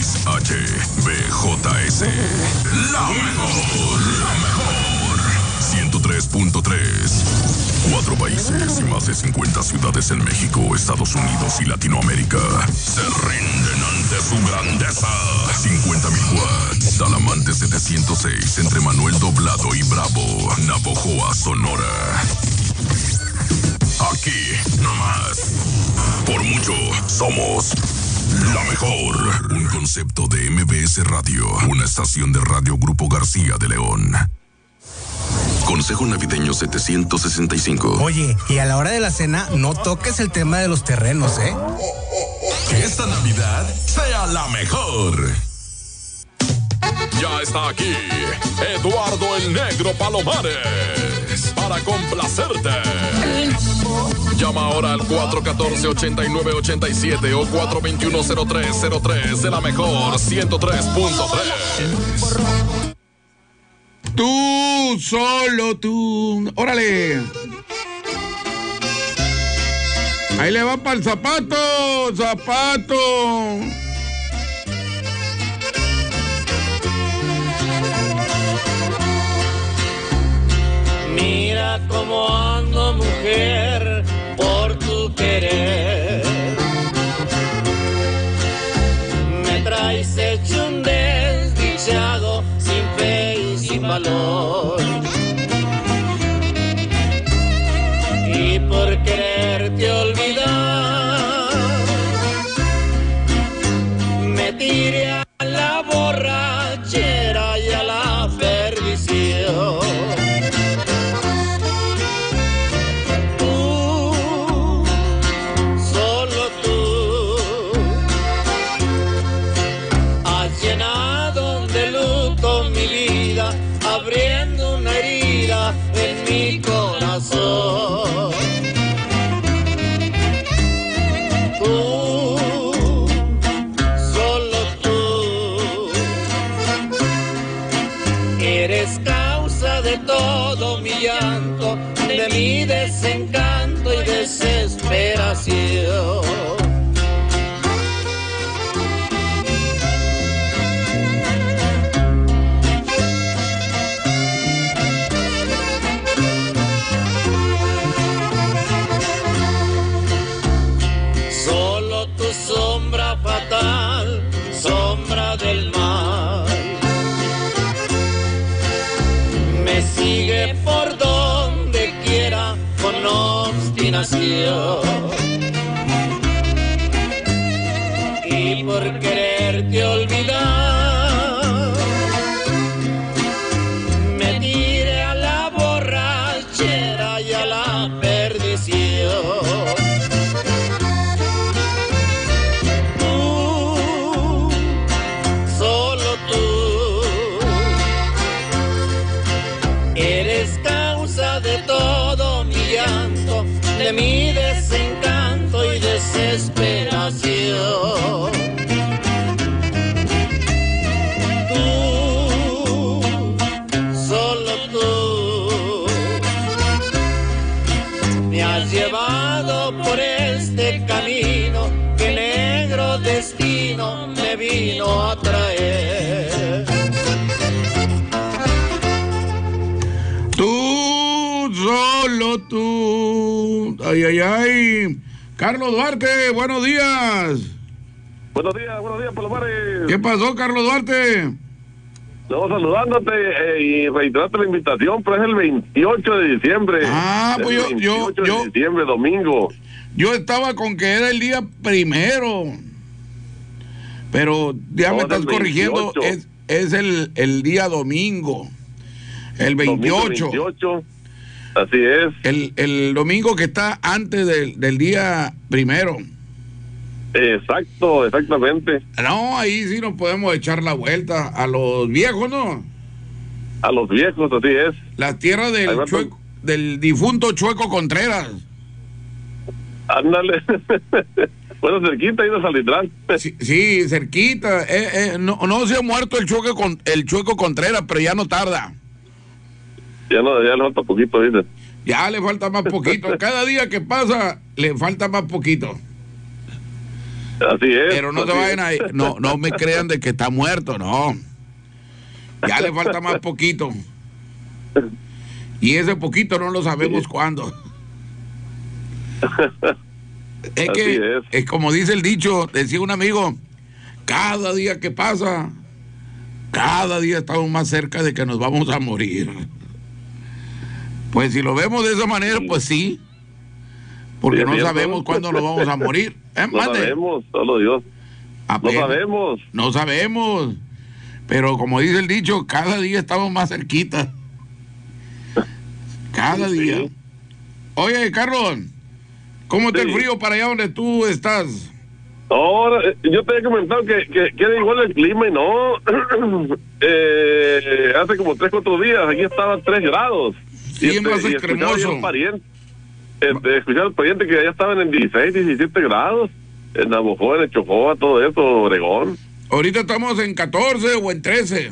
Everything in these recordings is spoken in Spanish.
XHBJS. La mejor. 103.3. 4 países y más de 50 ciudades en México, Estados Unidos y Latinoamérica se rinden ante su grandeza. 50,000 watts. Talamante 706 entre Manuel Doblado y Bravo, Navojoa, Sonora. Aquí, nomás. Por mucho, somos la mejor. Un concepto de MBS Radio, una estación de Radio Grupo García de León. Consejo Navideño 765. Oye, y a la hora de la cena, no toques el tema de los terrenos, ¿eh? Que esta Navidad sea la mejor. Ya está aquí Eduardo el Negro Palomares para complacerte. Llama ahora al 414-8987 o 421-0303 de la mejor 103.3. Tú, solo tú. Órale. Ahí le va para el zapato. Mira cómo ando, mujer, por tu querer. Me traes hecho un desdichado, sin fe y sin valor. Y por quererte olvidar, me tiré a la borrachera y a la perdición. Abriendo una herida en mi corazón. Tú, solo tú, eres causa de todo mi llanto, de mi desencanto y desesperación. Sombra fatal, sombra del mal, me sigue por donde quiera con obstinación. Y por quererte olvidar, me tiré a la borrachera y a la perdición. De todo mi llanto, de mi desencanto y desesperación. Tú, solo tú, me has llevado por este camino que negro destino me vino a traer. Solo tú. Ay. Carlos Duarte, buenos días. Buenos días, Palomares. ¿Qué pasó, Carlos Duarte? Estamos saludándote y reiterarte la invitación, pero es el 28 de diciembre. Ah, pues el 28 de diciembre, domingo. Yo estaba con que era el día primero. Pero ya me estás corrigiendo, es el día domingo. El 28. Domingo 28. Así es. El domingo que está antes del día primero. Exactamente. No, ahí sí nos podemos echar la vuelta a los viejos, ¿no? A los viejos, así es. La tierra del difunto Chueco Contreras. Ándale. Bueno, cerquita, ahí de Salitrán. Sí, cerquita. No se ha muerto el Chueco Contreras, pero ya no tarda. Ya le falta poquito, dice. Ya le falta más poquito. Cada día que pasa, le falta más poquito. Así es. Pero no se vayan a... No me crean de que está muerto, no. Ya le falta más poquito. Y ese poquito no lo sabemos cuándo. Es que, es como dice el dicho, decía un amigo, cada día que pasa, cada día estamos más cerca de que nos vamos a morir. Pues si lo vemos de esa manera, pues sí. Porque no sabemos cuándo nos vamos a morir. No sabemos, solo Dios. No sabemos. Pero como dice el dicho, cada día estamos más cerquita. Cada día. Oye, Carlos, ¿cómo está el frío para allá donde tú estás? Ahora, yo te he comentado que era igual el clima y no. Hace como 3-4 días, aquí estaba 3 grados. Sí, más cremoso. Escuché al pariente que allá estaban en 16, 17 grados. En Navajo, en Chojoa, todo eso, Obregón. Ahorita estamos en 14 o en 13.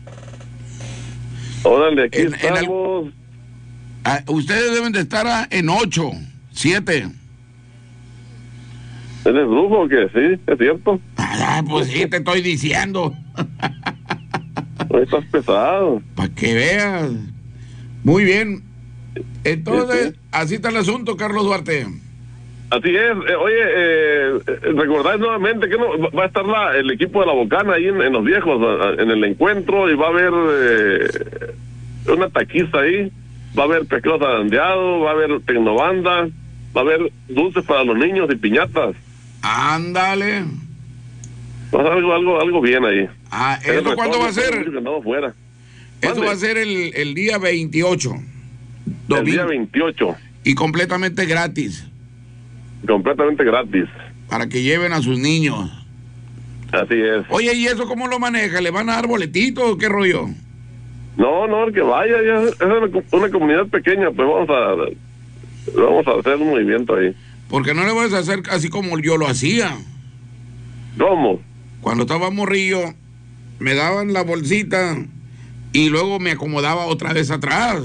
Órale, aquí estamos. Ustedes deben de estar en 8, 7. ¿Eres brujo o qué? Sí, es cierto. Pues sí, te estoy diciendo. Hoy estás pesado. Para que veas. Muy bien. Entonces, sí. Así está el asunto, Carlos Duarte. Así es. Recordad nuevamente que va a estar el equipo de la Bocana ahí en Los Viejos, en el encuentro, y va a haber una taquiza ahí, va a haber pescado zarandeado, va a haber tecnobanda, va a haber dulces para los niños y piñatas. Ándale. Va a ser algo bien ahí. ¿Eso cuándo va a ser? Eso va a ser el día 28. El día 28. Y completamente gratis. Completamente gratis. Para que lleven a sus niños. Así es. Oye, ¿y eso cómo lo maneja? ¿Le van a dar boletitos o qué rollo? No, el que vaya, ya es una comunidad pequeña, pues vamos a hacer un movimiento ahí. Porque no le vas a hacer así como yo lo hacía. ¿Cómo? Cuando estaba morrillo, me daban la bolsita y luego me acomodaba otra vez atrás.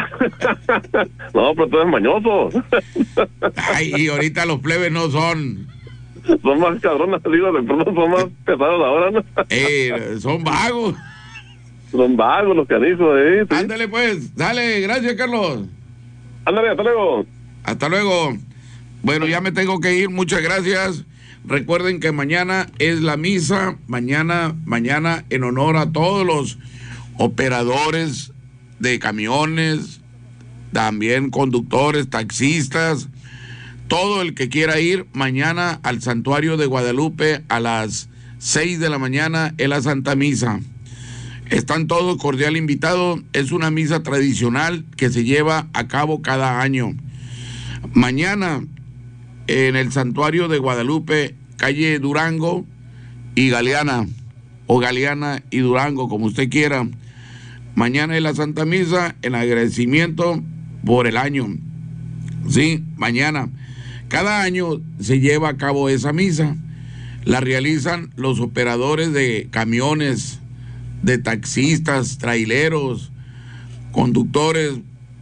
No, pero tú eres mañoso. Ay, y ahorita los plebes no son. Son más cabronas, digo, de pronto son más pesados ahora, ¿no? Son vagos. Son vagos los canijos, ¿sí? Ándale pues, dale, gracias, Carlos. Ándale, hasta luego. Hasta luego. Bueno, ya me tengo que ir, muchas gracias. Recuerden que mañana es la misa, mañana en honor a todos los operadores de camiones, también conductores, taxistas, todo el que quiera ir mañana al Santuario de Guadalupe a las 6 de la mañana en la Santa Misa. Están todos cordial invitados, es una misa tradicional que se lleva a cabo cada año. Mañana en el Santuario de Guadalupe, calle Durango y Galeana, o Galeana y Durango, como usted quiera. Mañana es la Santa Misa en agradecimiento por el año. Sí, mañana. Cada año se lleva a cabo esa misa. La realizan los operadores de camiones, de taxistas, traileros, conductores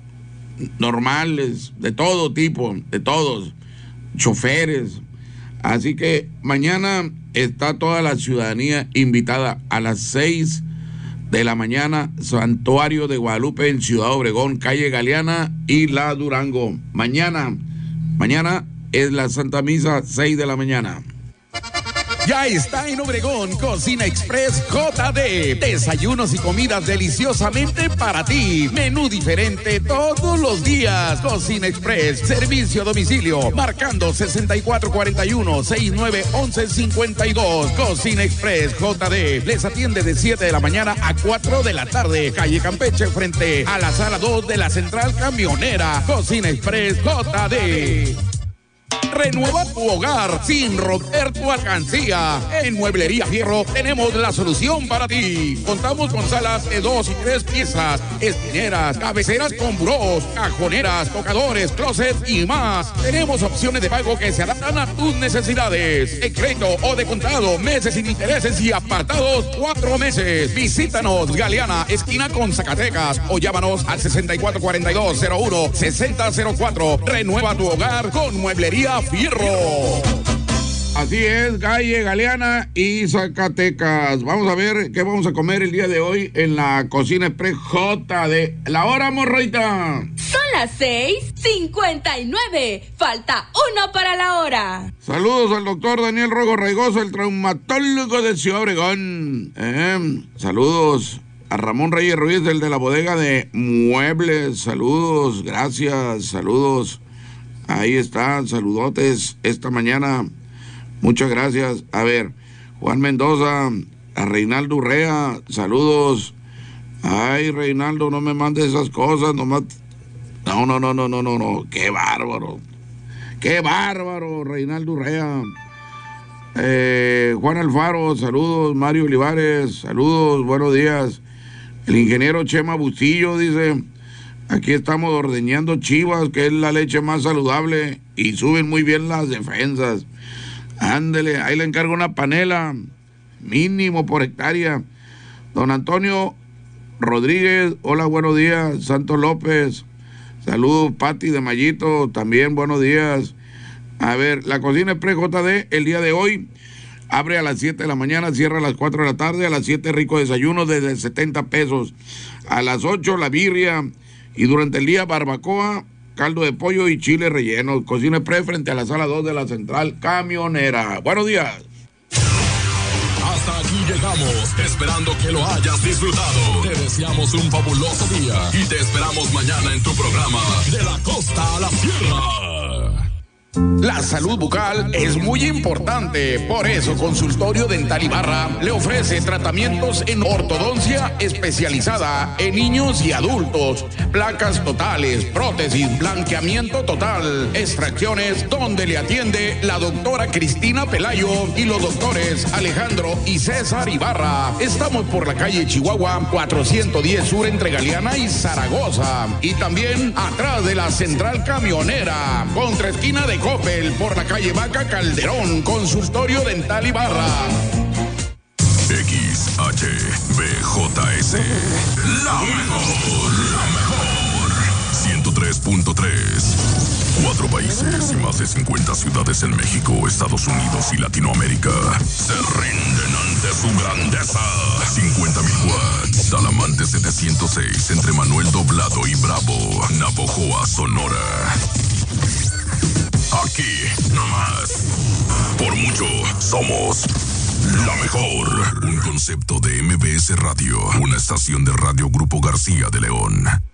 normales, de todo tipo, de todos, choferes. Así que mañana está toda la ciudadanía invitada a las 6 de la mañana, Santuario de Guadalupe en Ciudad Obregón, calle Galeana y La Durango. Mañana es la Santa Misa, 6 de la mañana. Ya está en Obregón, Cocina Express JD. Desayunos y comidas deliciosamente para ti. Menú diferente todos los días. Cocina Express, servicio a domicilio, marcando 6441-691152. Cocina Express JD. Les atiende de 7 de la mañana a 4 de la tarde. Calle Campeche, frente a la sala 2 de la Central Camionera. Cocina Express JD. Renueva tu hogar sin romper tu alcancía. En Mueblería Fierro tenemos la solución para ti. Contamos con salas de 2 y 3 piezas, esquineras, cabeceras con burós, cajoneras, tocadores, closets y más. Tenemos opciones de pago que se adaptan a tus necesidades. De crédito o de contado, meses sin intereses y apartados 4 meses. Visítanos, Galeana, esquina con Zacatecas, o llámanos al 6442-01-6004. Renueva tu hogar con Mueblería Fierro. Así es, Galle, Galeana y Zacatecas. Vamos a ver qué vamos a comer el día de hoy en la Cocina Express JD. La hora, morroita. Son las 6:59. Falta 1 para la hora. Saludos al doctor Daniel Rogo Raigoso, el traumatólogo de Ciudad Obregón. Saludos a Ramón Reyes Ruiz, el de la bodega de muebles. Saludos, gracias, saludos. Ahí están, saludotes esta mañana. Muchas gracias. A ver, Juan Mendoza, a Reinaldo Urrea, saludos. Ay, Reinaldo, no me mandes esas cosas, nomás. No. Qué bárbaro. Qué bárbaro, Reinaldo Urrea. Juan Alfaro, saludos. Mario Olivares, saludos, buenos días. El ingeniero Chema Bustillo dice: aquí estamos ordeñando chivas, que es la leche más saludable, y suben muy bien las defensas. Ándele, ahí le encargo una panela, mínimo por hectárea. Don Antonio Rodríguez, hola, buenos días. Santos López, saludos. Pati de Mayito, también buenos días. A ver, la Cocina Express JD, el día de hoy, abre a las 7 de la mañana, cierra a las 4 de la tarde. A las 7, rico desayuno desde 70 pesos. A las 8, la birria. Y durante el día, barbacoa, caldo de pollo y chile relleno. Cocina Express frente a la sala 2 de la central camionera. Buenos días. Hasta aquí llegamos, esperando que lo hayas disfrutado. Te deseamos un fabuloso día y te esperamos mañana en tu programa De la Costa a la Sierra. La salud bucal es muy importante, por eso Consultorio Dental Ibarra le ofrece tratamientos en ortodoncia especializada en niños y adultos, placas totales, prótesis, blanqueamiento total, extracciones, donde le atiende la doctora Cristina Pelayo y los doctores Alejandro y César Ibarra. Estamos por la calle Chihuahua 410 Sur entre Galeana y Zaragoza, y también atrás de la central camionera, contra esquina de Coppel, por la calle Vaca Calderón. Consultorio Dental Ibarra. XHBJS, la mejor, 103.3. 4 países y más de 50 ciudades en México, Estados Unidos y Latinoamérica se rinden ante su grandeza. 50,000 watts, Talamante 706 entre Manuel Doblado y Bravo, Navojoa, Sonora. Aquí, nomás. Por mucho, somos la mejor. Un concepto de MBS Radio, una estación de Radio Grupo García de León.